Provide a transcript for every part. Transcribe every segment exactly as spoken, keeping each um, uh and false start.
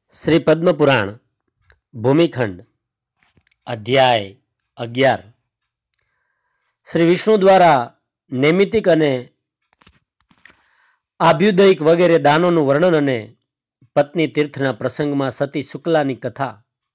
શ્રી પદ્મપુરાણ ભૂમિખંડ અધ્યાય અગિયાર. શ્રી વિષ્ણુ દ્વારા નૈમિતિક અને આભ્યુદયિક વગેરે દાનોનું વર્ણન અને પત્ની તીર્થના પ્રસંગમાં સતી શુક્લાની કથા.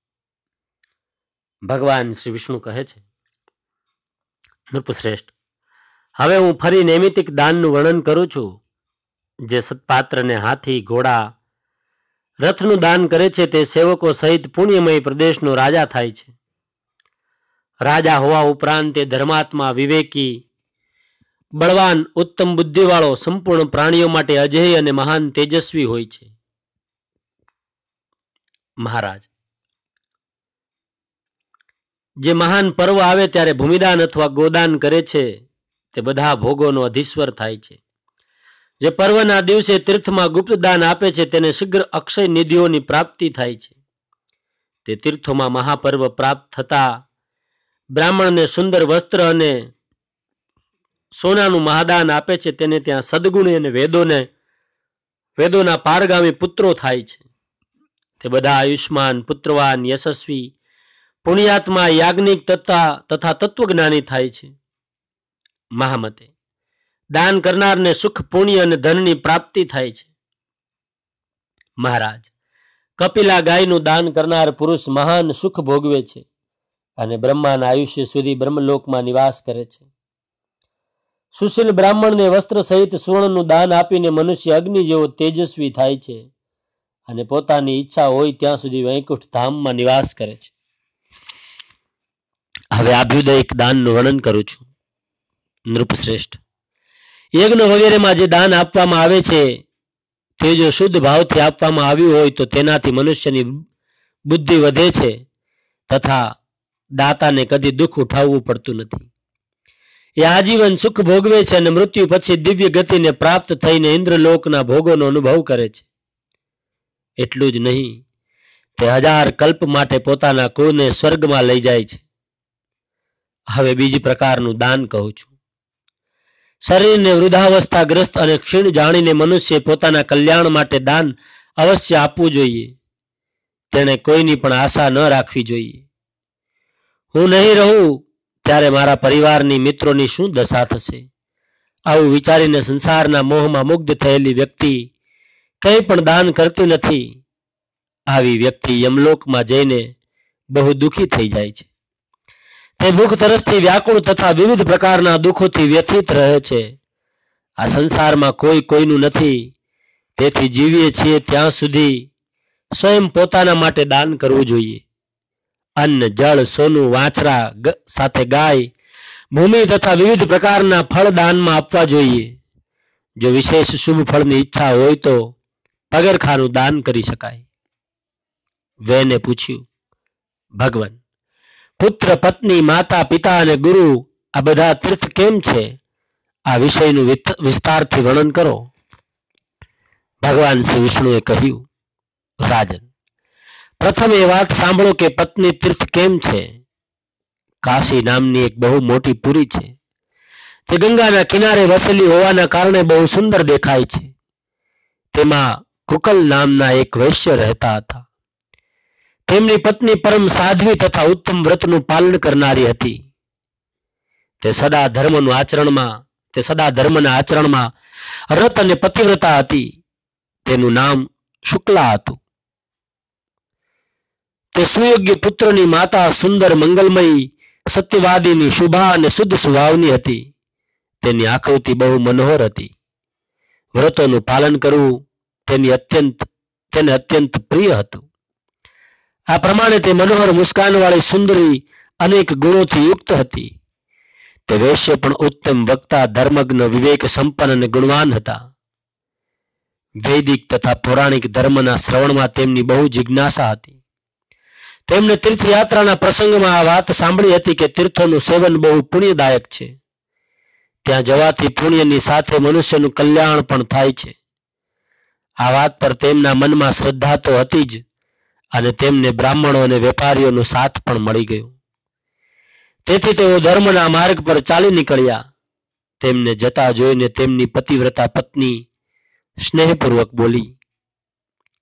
ભગવાન શ્રી વિષ્ણુ કહે છે, નૃપશ્રેષ્ઠ, હવે હું ફરી નૈમિતિક દાનનું વર્ણન કરું છું. જે સત્પાત્રને હાથી, ઘોડા, રથનું દાન કરે છે તે સેવકો સહિત પુણ્યમય પ્રદેશનો રાજા થાય છે. રાજા હોવા ઉપરાંત તે ધર્માત્મા, વિવેકી, બળવાન, ઉત્તમ બુદ્ધિવાળો, સંપૂર્ણ પ્રાણીઓ માટે અજેય અને મહાન તેજસ્વી હોય છે. મહારાજ, જે મહાન પર્વ આવે ત્યારે ભૂમિદાન અથવા ગોદાન કરે છે તે બધા ભોગોનો અધીશ્વર થાય છે. જે પર્વના દિવસે તીર્થમાં ગુપ્તદાન આપે છે તેને શીઘ્ર અક્ષય નિધિઓની પ્રાપ્તિ થાય છે. તે તીર્થોમાં મહાપર્વ પ્રાપ્ત થતા બ્રાહ્મણને સુંદર વસ્ત્ર અને સોનાનું મહાદાન આપે છે તેને ત્યાં સદગુણી અને વેદોને વેદોના પારગામી પુત્રો થાય છે. તે બધા આયુષ્માન, પુત્રવાન, યશસ્વી, પુણ્યાત્મા, યાજ્ઞિક તથા તથા તત્વજ્ઞાની થાય છે. મહામતે, દાન કરનારને સુખ, પુણ્ય અને ધનની પ્રાપ્તિ થાય છે. મહારાજ, કપિલા ગાયનું દાન કરનાર પુરુષ મહાન સુખ ભોગવે છે અને બ્રહ્માના આયુષ્ય સુધી બ્રહ્મલોકમાં નિવાસ કરે છે. સુશીલ બ્રાહ્મણને વસ્ત્ર સહિત સુવર્ણનું દાન આપીને મનુષ્ય અગ્નિ જેવો તેજસ્વી થાય છે અને પોતાની ઈચ્છા હોય ત્યાં સુધી વૈકુંઠ ધામમાં નિવાસ કરે છે. હવે આભ્યુદયિક દાનનું વર્ણન કરું છું. નૃપશ્રેષ્ઠ, યજ્ઞ વગેરેમાં જે દાન આપવામાં આવે છે તે જો શુદ્ધ ભાવથી આપવામાં આવ્યું હોય તો તેનાથી મનુષ્યની બુદ્ધિ વધે છે તથા દાતાને કદી દુઃખ ઉઠાવવું પડતું નથી. એ આજીવન સુખ ભોગવે છે અને મૃત્યુ પછી દિવ્ય ગતિને પ્રાપ્ત થઈને ઇન્દ્રલોકના ભોગોનો અનુભવ કરે છે. એટલું જ નહીં, તે હજાર કલ્પ માટે પોતાના કુળને સ્વર્ગમાં લઈ જાય છે. હવે બીજી પ્રકારનું દાન કહું છું. શરીરને વૃદ્ધાવસ્થાગ્રસ્ત અને ક્ષીણ જાણીને મનુષ્ય પોતાના કલ્યાણ માટે દાન અવશ્ય આપવું જોઈએ. તેણે કોઈની પણ આશા ન રાખવી જોઈએ. હું નહીં રહું ત્યારે મારા પરિવારની, મિત્રોની શું દશા થશે? આવું વિચારીને સંસારના મોહમાં મુગ્ધ થયેલી વ્યક્તિ કંઈ પણ દાન કરતી નથી. આવી વ્યક્તિ યમલોકમાં જઈને બહુ દુઃખી થઈ જાય છે. તે ભૂખ તરસથી વ્યાકુળ તથા વિવિધ પ્રકારના દુઃખોથી વ્યથિત રહે છે. આ સંસારમાં કોઈ કોઈનું નથી, તેથી જીવીએ છીએ ત્યાં સુધી સ્વયં પોતાના માટે દાન કરવું જોઈએ. અન્ન, જળ, સોનું, વાછરા સાથે ગાય, ભૂમિ તથા વિવિધ પ્રકારના ફળ દાનમાં આપવા જોઈએ. જો વિશેષ શુભ ફળની ઈચ્છા હોય તો પગરખાનું દાન કરી શકાય. વેને પૂછ્યું, ભગવાન, પુત્ર, પત્ની, માતા, પિતા અને ગુરુ આ બધા તીર્થ કેમ છે? આ વિષયનું વિસ્તારથી વર્ણન કરો. ભગવાન શ્રી વિષ્ણુએ કહ્યું, રાજન, પ્રથમ એ વાત સાંભળો કે પત્ની તીર્થ કેમ છે. કાશી નામની એક બહુ મોટી પુરી છે. તે ગંગાના કિનારે વસેલી હોવાના કારણે બહુ સુંદર દેખાય છે. તેમાં કુકલ નામના એક વૈશ્ય રહેતા હતા. તેમની પત્ની પરમ સાધ્વી તથા ઉત્તમ વ્રતનું પાલન કરનારી હતી. તે સદા ધર્મનું આચરણમાં તે સદા ધર્મના આચરણમાં રત અને પતિવ્રતા હતી. તેનું નામ શુક્લા હતું. તે સુયોગ્ય પુત્રની માતા, સુંદર, મંગલમયી, સત્યવાદીની, શુભા અને શુદ્ધ સ્વભાવની હતી. તેની આકૃતિ બહુ મનોહર હતી. વ્રતોનું પાલન કરવું તેની અત્યંત તેને અત્યંત પ્રિય હતું. આ પ્રમાણે તે મનોહર મુસ્કાનવાળી સુંદરી અનેક ગુણોથી યુક્ત હતી. તે વૈશ્ય પણ ઉત્તમ વક્તા, ધર્મજ્ઞ, વિવેક સંપન્ન અને ગુણવાન હતા. વૈદિક તથા પૌરાણિક ધર્મના શ્રવણમાં તેમની બહુ જિજ્ઞાસા હતી. તેમને તીર્થયાત્રાના પ્રસંગમાં આ વાત સાંભળી હતી કે તીર્થોનું સેવન બહુ પુણ્યદાયક છે. ત્યાં જવાથી પુણ્યની સાથે મનુષ્યનું કલ્યાણ પણ થાય છે. આ વાત પર તેમના મનમાં શ્રદ્ધા તો હતી જ અને તેમને બ્રાહ્મણો અને વેપારીઓનો સાથ પણ મળી ગયો. તેથી તેઓ ધર્મના માર્ગ પર ચાલી નીકળ્યા. તેમને જતા જોઈને તેમની પતિવ્રતા પત્ની સ્નેહપૂર્વક બોલી,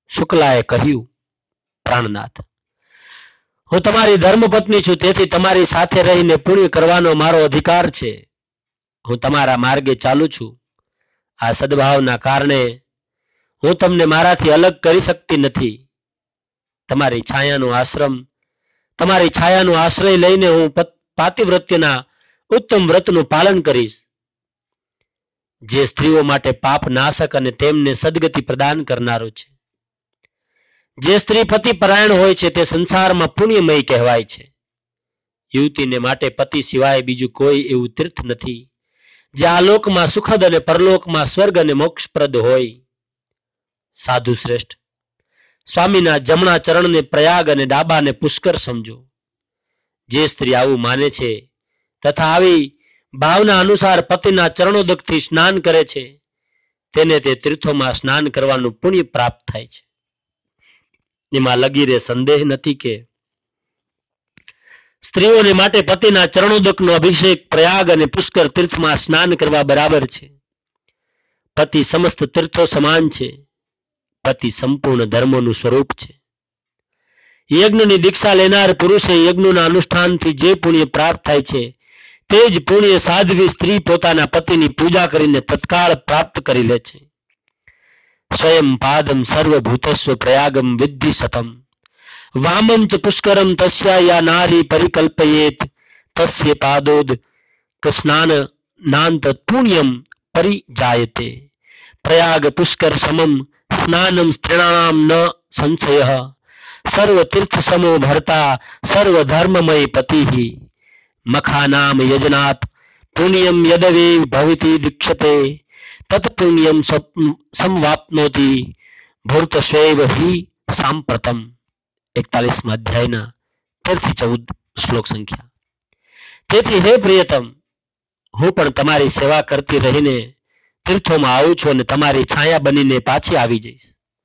શુક્લાએ કહ્યું, પ્રાણનાથ, હું તમારી ધર્મપત્ની છું, તેથી તમારી સાથે રહીને પુણ્ય કરવાનો મારો અધિકાર છે. હું તમારા માર્ગે ચાલુ છું. આ સદભાવના કારણે હું તમને મારાથી અલગ કરી શકતી નથી. તમારી છાયાનો આશ્રમ તમારી છાયાનો આશ્રય લઈને હું પાતિવ્રત્યના ઉત્તમ વ્રતનું પાલન કરીશ, જે સ્ત્રીઓ માટે પાપ નાશક અને તેમને સદગતિ પ્રદાન કરનારો છે. જે સ્ત્રી પતિ પરાયણ હોય છે તે સંસારમાં પુણ્યમય કહેવાય છે. યુવતીને માટે પતિ સિવાય બીજું કોઈ એવું તીર્થ નથી જે આ લોકમાં સુખદ અને પરલોકમાં સ્વર્ગ અને મોક્ષપ્રદ હોય. સાધુ શ્રેષ્ઠ, સ્વામીના જમણા ચરણને પ્રયાગ અને ડાબાને પુષ્કર સમજો. જે સ્ત્રી આવું માને છે તથા આવી ભાવના અનુસાર પતિના ચરણોદકથી સ્નાન કરે છે, તેને તે તીર્થોમાં સ્નાન કરવાનું પુણ્ય પ્રાપ્ત થાય છે. એમાં લગીરે સંદેહ નથી કે સ્ત્રીઓને માટે પતિના ચરણોદકનો અભિષેક પ્રયાગ અને પુષ્કર તીર્થમાં સ્નાન કરવા બરાબર છે. પતિ સમસ્ત તીર્થો સમાન છે. પતિ સંપૂર્ણ ધર્મોનું સ્વરૂપ છે. યજ્ઞની દીક્ષા લેનાર પુરુષે યજ્ઞના અનુષ્ઠાનથી જે પુણ્ય પ્રાપ્ત થાય છે તે જ પુણ્ય સાધ્વી સ્ત્રી પોતાના પતિની પૂજા કરીને તત્કાળ પ્રાપ્ત કરી લે છે. સ્વયં પાદમ સર્વભૂતસ્વ પ્રયાગમ વિદ્ધિ સતમ વામમ ચ પુષ્કરમ તસ્યા યા નારી પરિકલ્પયેત તસ્ય પાદોદ સ્નાન નાંત પુણ્યમ પરિજાયતે પ્રયાગ પુષ્કર સમમ સ્નાનમ સ્ત્રીણામ ન સંશય સર્વ તીર્થ સમો ભરતા સર્વ ધર્મમય પતિ મખાનામ યજનાત પુણ્યમ યદવે ભવતી દીક્ષતે તત પુણ્યમ સંવાપ્નોતિ ભૂર્તસ્વૈવ હિ સાંપ્રતમ. એકતાલીસમાં અધ્યાયના તેરથી ચૌદ શ્લોક સંખ્યા. તેથી હે પ્રિયતમ, હું પણ તમારી સેવા કરતી રહીને તીર્થોમાં આવું છું અને તમારી છાયા બનીને પાછી આવી જઈશ.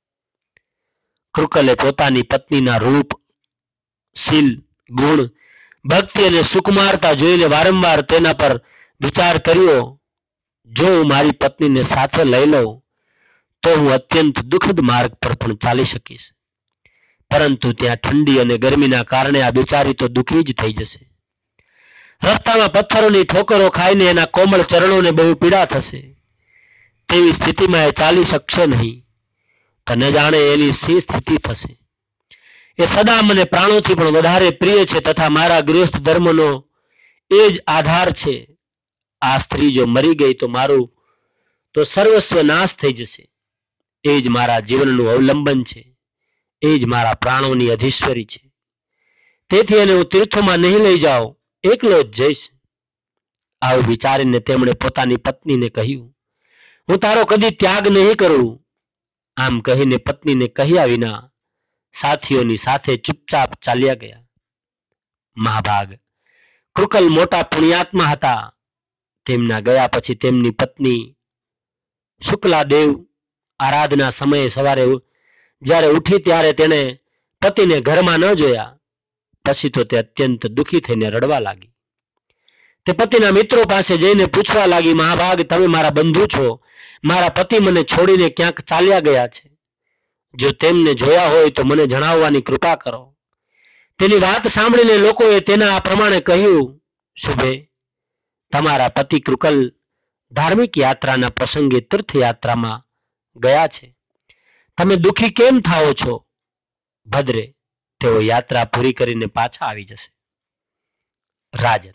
કૃકલે પોતાની પત્નીના રૂપ, શીલ, ગુણ, ભક્તિ અને સુકુમારતા જોઈને વારંવાર તેના પર વિચાર કર્યો. જો હું મારી પત્નીને સાથે લઈ લઉં તો હું અત્યંત દુઃખદ માર્ગ પર પણ ચાલી શકીશ, પરંતુ ત્યાં ઠંડી અને ગરમીના કારણે આ બિચારી તો દુઃખી જ થઈ જશે. રસ્તામાં પથ્થરોની ઠોકરો ખાઈને એના કોમળ ચરણોને બહુ પીડા થશે. તેવી સ્થિતિમાં એ ચાલી શકશે નહીં. તો ન જાણે એની શી સ્થિતિ થશે. એ સદા મને પ્રાણોથી પણ વધારે પ્રિય છે તથા મારા ગૃહસ્થ ધર્મનો એ જ આધાર છે. આ સ્ત્રી જો મરી ગઈ તો મારું તો સર્વસ્વ નાશ થઈ જશે. એ જ મારા જીવનનું અવલંબન છે. એ જ મારા પ્રાણોની અધીશ્વરી છે. તેથી એને હું તીર્થોમાં નહીં લઈ જાઉં, એકલો જ જઈશ. આવું વિચારીને તેમણે પોતાની પત્નીને કહ્યું, હું તારો કદી ત્યાગ નહીં કરું. આમ કહીને પત્નીને કહ્યા વિના સાથીઓની સાથે ચૂપચાપ ચાલ્યા ગયા. મહાભાગ કૃકલ મોટા પુણ્યાત્મા હતા. તેમના ગયા પછી તેમની પત્ની શુક્લાદેવ આરાધના સમયે સવારે જ્યારે ઉઠી ત્યારે તેણે પતિને ઘરમાં ન જોયા. પછી તો તે અત્યંત દુઃખી થઈને રડવા લાગી. તે પતિના મિત્રો પાસે જઈને પૂછવા લાગી, મહાભાગ, તમે મારા બંધુ છો. મારા પતિ મને છોડીને ક્યાંક ચાલ્યા ગયા છે. જો તેમને જોયા હોય તો મને જણાવવાની કૃપા કરો. તેની વાત સાંભળીને લોકોએ તેના આ પ્રમાણે કહ્યું, શુભે, તમારા પતિ કૃકલ ધાર્મિક યાત્રાના પ્રસંગે તીર્થયાત્રામાં ગયા છે. તમે દુઃખી કેમ થાઓ છો? ભદ્રે, તેઓ યાત્રા પૂરી કરીને પાછા આવી જશે. રાજન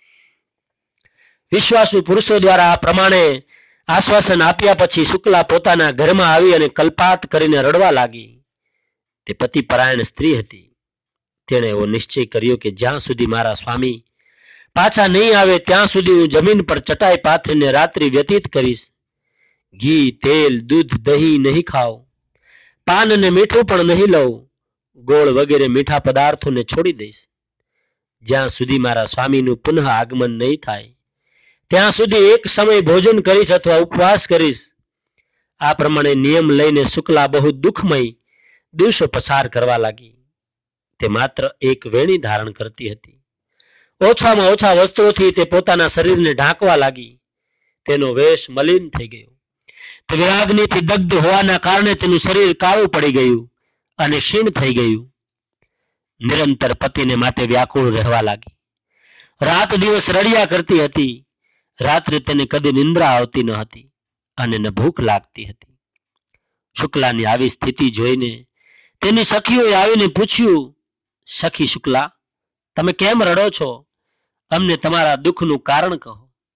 વિશ્વાસુ પુરુષો દ્વારા આ પ્રમાણે આશ્વાસન આપ્યા પછી શુક્લા પોતાના ઘરમાં આવી અને કલ્પાત કરીને રડવા લાગી. તે પતિ પરાયણ સ્ત્રી હતી. તેણે એવો નિશ્ચય કર્યો કે જ્યાં સુધી મારા સ્વામી પાછા નહીં આવે ત્યાં સુધી હું જમીન પર ચટાઈ પાથરીને રાત્રિ વ્યતીત કરીશ. ઘી, તેલ, દૂધ, દહીં નહીં ખાવ. પાન અને મીઠું પણ નહીં લઉં. ગોળ વગેરે મીઠા પદાર્થોને છોડી દઈશ. જ્યાં સુધી મારા સ્વામીનું પુનઃ આગમન નહીં થાય ત્યાં સુધી એક સમય ભોજન કરીશ અથવા ઉપવાસ કરીશ. આ પ્રમાણે નિયમ લઈને શુક્લા બહુ દુઃખમય દિવસો પસાર કરવા લાગી. તે માત્ર એક વેણી ધારણ કરતી હતી. ઓછામાં ઓછા વસ્ત્રોથી તે પોતાના શરીરને ઢાંકવા લાગી. તેનો વેશ મલિન થઈ ગયો. તો વિરાગ્નિથી દગ્ધ હોવાના કારણે તેનું શરીર કાળું પડી ગયું અને ક્ષીણ થઈ ગયું. નિરંતર પતિને માટે વ્યાકુળ રહેવા લાગી. રાત દિવસ રડ્યા કરતી હતી. રાત્રે તેને કદી નિંદ્રા આવતી ન હતી અને ન ભૂખ લાગતી હતી. શુક્લાની આવી સ્થિતિ જોઈને તેની સખીઓએ આવીને પૂછ્યું, સખી શુક્લા, તમે કેમ રડો છો? અમને તમારા દુઃખનું કારણ કહો.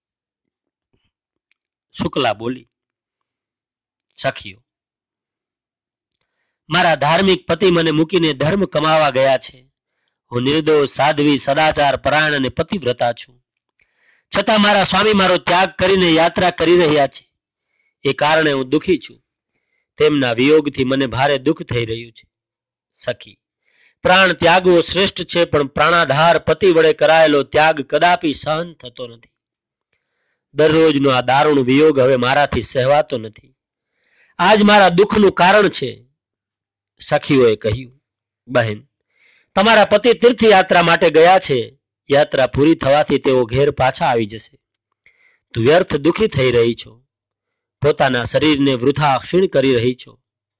શુક્લા બોલી, સખીઓ, મારા ધાર્મિક પતિ મને મૂકીને ધર્મ કમાવા ગયા છે. હું નિર્દોષ, સાધ્વી, સદાચાર પરાયણ અને પતિવ્રતા છું. છતાં મારા સ્વામી મારો ત્યાગ કરીને યાત્રા કરી રહ્યા છે. એ કારણે હું દુઃખી છું. તેમના વિયોગથી મને ભારે દુઃખ થઈ રહ્યું છે. સખી, પ્રાણ ત્યાગવો શ્રેષ્ઠ છે, પણ પ્રાણાધાર પતિ વડે કરાયેલો ત્યાગ કદાપી સહન થતો નથી. દરરોજનો આ દારૂણ વિયોગ હવે મારાથી સહેવાતો નથી. આજ મારા દુઃખનું કારણ છે. સખીઓએ કહ્યું, બહેન, તમારા પતિ તીર્થયાત્રા માટે ગયા છે. યાત્રા પૂરી થવાથી તેઓ ઘેર પાછા આવી જશે. તું વ્યર્થ દુઃખી થઈ રહી છો. પોતાના શરીરને વૃથા ક્ષીણ કરી રહી છો.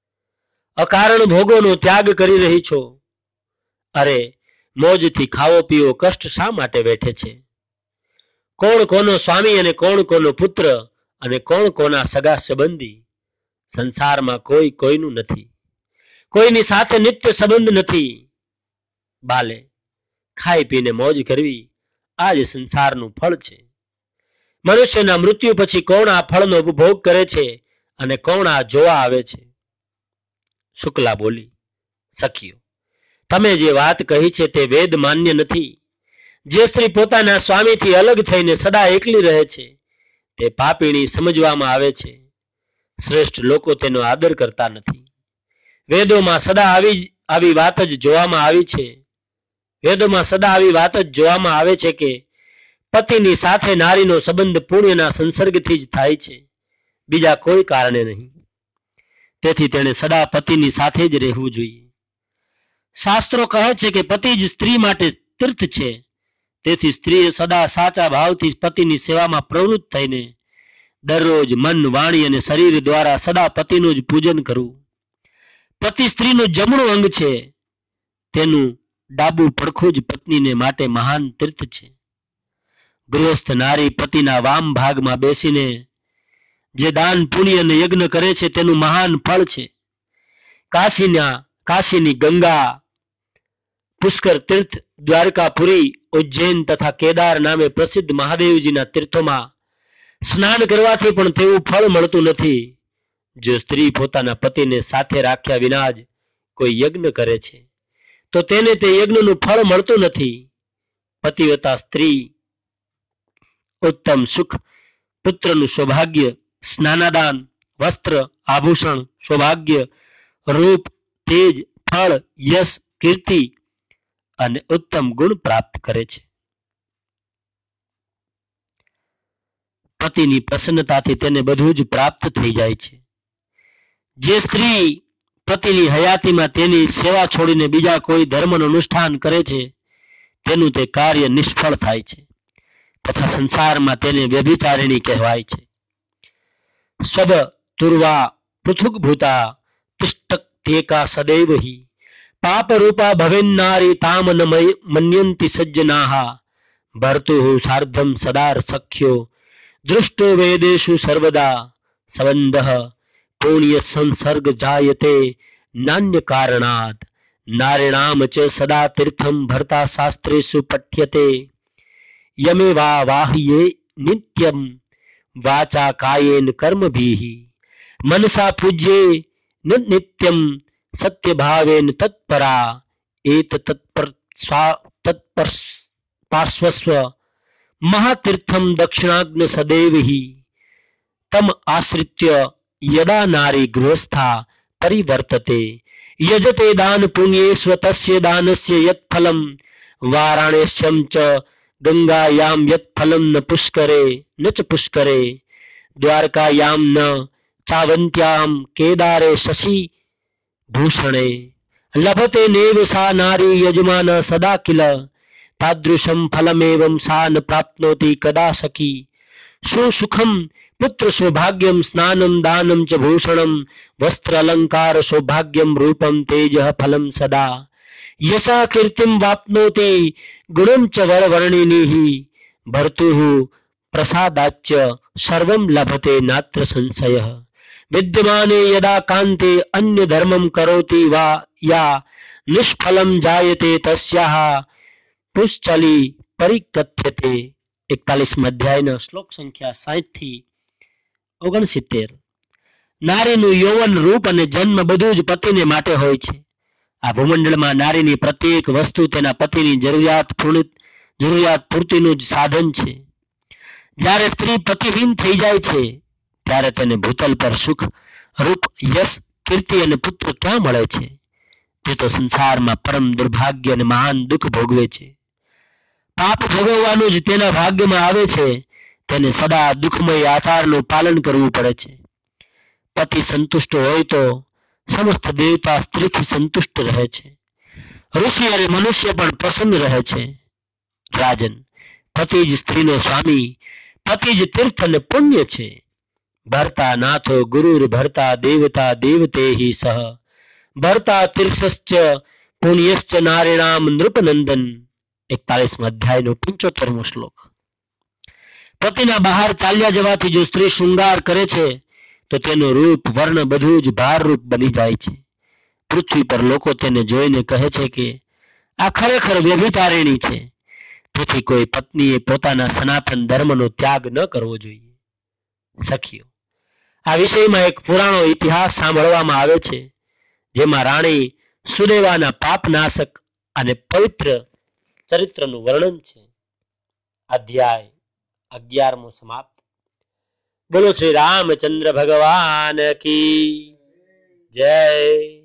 અકારણ ભોગોનો ત્યાગ કરી રહી છો. અરે, મોજથી ખાવો પીવો કષ્ટ શા માટે વેઠે છે? કોણ કોનો સ્વામી અને કોણ કોનો પુત્ર અને કોણ કોના સગા સંબંધી? સંસારમાં કોઈ કોઈનું નથી. કોઈની સાથે નિત્ય સંબંધ નથી. બાલે, ખાઈ પીને મોજ કરવી આ જ સંસારનું ફળ છે. મનુષ્યના મૃત્યુ પછી કોણ આ ફળનો ઉપભોગ કરે છે અને કોણ આ જોવા આવે છે? શુક્લા બોલી, સખીઓ, તમે જે વાત કહી છે તે વેદ માન્ય નથી. જે સ્ત્રી પોતાના સ્વામીથી અલગ થઈને સદા એકલી રહે છે તે પાપીણી સમજવામાં આવે છે. શ્રેષ્ઠ લોકો તેનો આદર કરતા નથી. વેદોમાં સદા આવી આવી વાત જ જોવામાં આવી છે. વેદોમાં સદા આવી વાત જ જોવામાં આવે છે કે પતિની સાથે નારીનો સંબંધ પુણ્યના સંસર્ગથી જ થાય છે, બીજા કોઈ કારણે નહીં. તેથી તેણે સદા પતિની સાથે જ રહેવું જોઈએ. શાસ્ત્રો કહે છે કે પતિ જ સ્ત્રી માટે તીર્થ છે. તેથી સ્ત્રીએ સદા સાચા ભાવથી પતિની સેવામાં પ્રવૃત્ત થઈને દરરોજ મન, વાણી અને શરીર દ્વારા સદા પતિનું જ પૂજન કરવું. પતિ સ્ત્રીનું જમણું અંગ છે. તેનું ડાબું પડખું જ પત્નીને માટે મહાન તીર્થ છે. ગૃહસ્થ નારી પતિના વામ ભાગમાં બેસીને જે દાન, પુણ્ય અને યજ્ઞ કરે છે તેનું મહાન ફળ છે. કાશીના કાશીની ગંગા, પુષ્કર તીર્થ, દ્વારકાપુરી, ઉજ્જૈન તથા કેદાર નામે પ્રસિદ્ધ મહાદેવજીના તીર્થોમાં સ્નાન કરવાથી પણ તેવું ફળ મળતું નથી. જો સ્ત્રી પોતાના પતિને સાથે રાખ્યા વિના જ કોઈ યજ્ઞ કરે છે તો તેને તે યજ્ઞનું ફળ મળતું નથી. પતિવ્રતા સ્ત્રી ઉત્તમ સુખ, પુત્રનું સૌભાગ્ય, સ્નાનાદાન, વસ્ત્ર, આભૂષણ, સૌભાગ્ય, રૂપ, તેજ, ફળ, યશ, કીર્તિ અને ઉત્તમ ગુણ પ્રાપ્ત કરે છે. પતિની પ્રસન્નતાથી તેને બધું જ પ્રાપ્ત થઈ જાય છે. જે સ્ત્રી પતિની હયાતીમાં તેની સેવા છોડીને બીજા કોઈ ધર્મનું અનુષ્ઠાન કરે છે તેનું તે કાર્ય નિષ્ફળ થાય છે તથા સંસારમાં તેને વ્યભિચારિણી કહેવાય છે. સ્વબ તુર્વા પૃથુક ભૂતા તિષ્ઠત્યેકા સદૈવ હિ પાપરૂપા ભવેન્નારી તામ ન મન્યંતિ સજ્જનાઃ ભર્તુઃ સાર્ધમ સદા સખ્યો દૃષ્ટો વેદેષુ સર્વદા સંબંધઃ પુણ્ય સંસર્ગ જાયતે નાન્ય કારણાત નારીણામ ચ સદા તીર્થમ ભર્તા શાસ્ત્રેષુ પઠ્યતે યમે વા વાહ્યે નિત્યમ વાચા કાયેન કર્મભીઃ મનસા પૂજ્યે નિત્યમ સત્યભાવેન તત્પરા એત તત્પર તત્પર પાર્શ્વસ્વ મહાતીર્થમ દક્ષિણાગ્ન સદૈવ તમ આશ્રિત્ય યદા નારી ગૃહસ્થા પરિવર્તતે યજતે દાન પુણ્યેસ્વ તસ્ય દાનસ્ય યત ફલમ વારાણસ્યમ ચ ગંગાયામ યત ફલમ ન પુષ્કરે ન ચ પુષ્કરે દ્વારકાયામ ન ચાવંત્યામ કેદારે શશી ભૂષણે લભતે નેવ સા નારી યજમાન સદા કિલ તાદૃશમ ફલમેવમ સા ન પ્રાપ્નોતિ કદા સખી શું સુખમ પુત્ર સૌભાગ્યમ સ્નાનમ દાનમ ચ ભૂષણમ વસ્ત્ર અલંકાર સૌભાગ્યમ રૂપમ તેજ ફલમ સદા યશા કીર્તિમ વાપ્નોતિ ગુણમ ચ વરવર્ણિની ભર્તુઃ પ્રસાદાચ્ય સર્વમ લભતે નાત્ર સંશય વિદ્યમાને યદા કાંતે અન્ય ધર્મમ કરોતિ વા યા નિષ્ફલમ જાયતે તસ્યાહ પુશ્ચલી પરિકથ્યતે. એકતાલીસમાં અધ્યાયનો શ્લોક સંખ્યા સાઠ થી ઓગણસિત્તેર. નારીનું યૌવન રૂપ અને જન્મ બધું જ પતિને માટે હોય છે. આ ભૂમંડળમાં નારીની પ્રત્યેક વસ્તુ તેના પતિની જરૂરિયાત પૂર્ણ જરૂરિયાત પૂર્તિનું જ સાધન છે. જ્યારે સ્ત્રી પતિહીન થઈ જાય છે ત્યારે તેને ભૂતલ પર સુખ રૂપ યશ કીર્તિ અને પુત્ર ક્યાં મળે છે? તે તો સંસારમાં પરમ દુર્ભાગ્ય અને મહાન દુઃખ ભોગવે છે. પાપ ભોગવવાનું જ તેના ભાગ્યમાં આવે છે. તેને સદા દુઃખમય આચારનું પાલન કરવું પડે છે. પતિ સંતુષ્ટ હોય તો સમસ્ત દેવતા સ્ત્રીથી સંતુષ્ટ રહે છે. ઋષિ અને મનુષ્ય પણ પ્રસન્ન રહે છે. રાજન, પતિ જ સ્ત્રીનો સ્વામી, પતિ જ તીર્થ અને પુણ્ય છે. ભર્તા નાથો ગુરુર ભર્તા દેવતા દેવતે હિ સહ ભર્તા તીર્થશ્ચ પુણ્યશ્ચ નારીણામ નૃપનંદન. એકતાલીસમાં અધ્યાયનો પંચોતેરમો શ્લોક. પતિના બહાર ચાલ્યા જવાથી જો સ્ત્રી શૃંગાર કરે છે તો તેનું રૂપ વર્ણ બધું જ ભારરૂપ બની જાય છે. પૃથ્વી પર લોકો તેને જોઈને કહે છે કે આ ખરેખર વ્યભિચારિણી છે. તેથી કોઈ પત્નીએ પોતાના સનાતન ધર્મનો ત્યાગ ન કરવો જોઈએ. સખીઓ, આ વિષયમાં એક પુરાણો ઇતિહાસ સાંભળવામાં આવે છે જેમાં રાણી સુદેવાના પાપનાશક અને પવિત્ર ચરિત્રનું વર્ણન છે. અધ્યાય અગિયારમો સમાપ્ત. બોલો શ્રી રામચંદ્ર ભગવાન કી જય.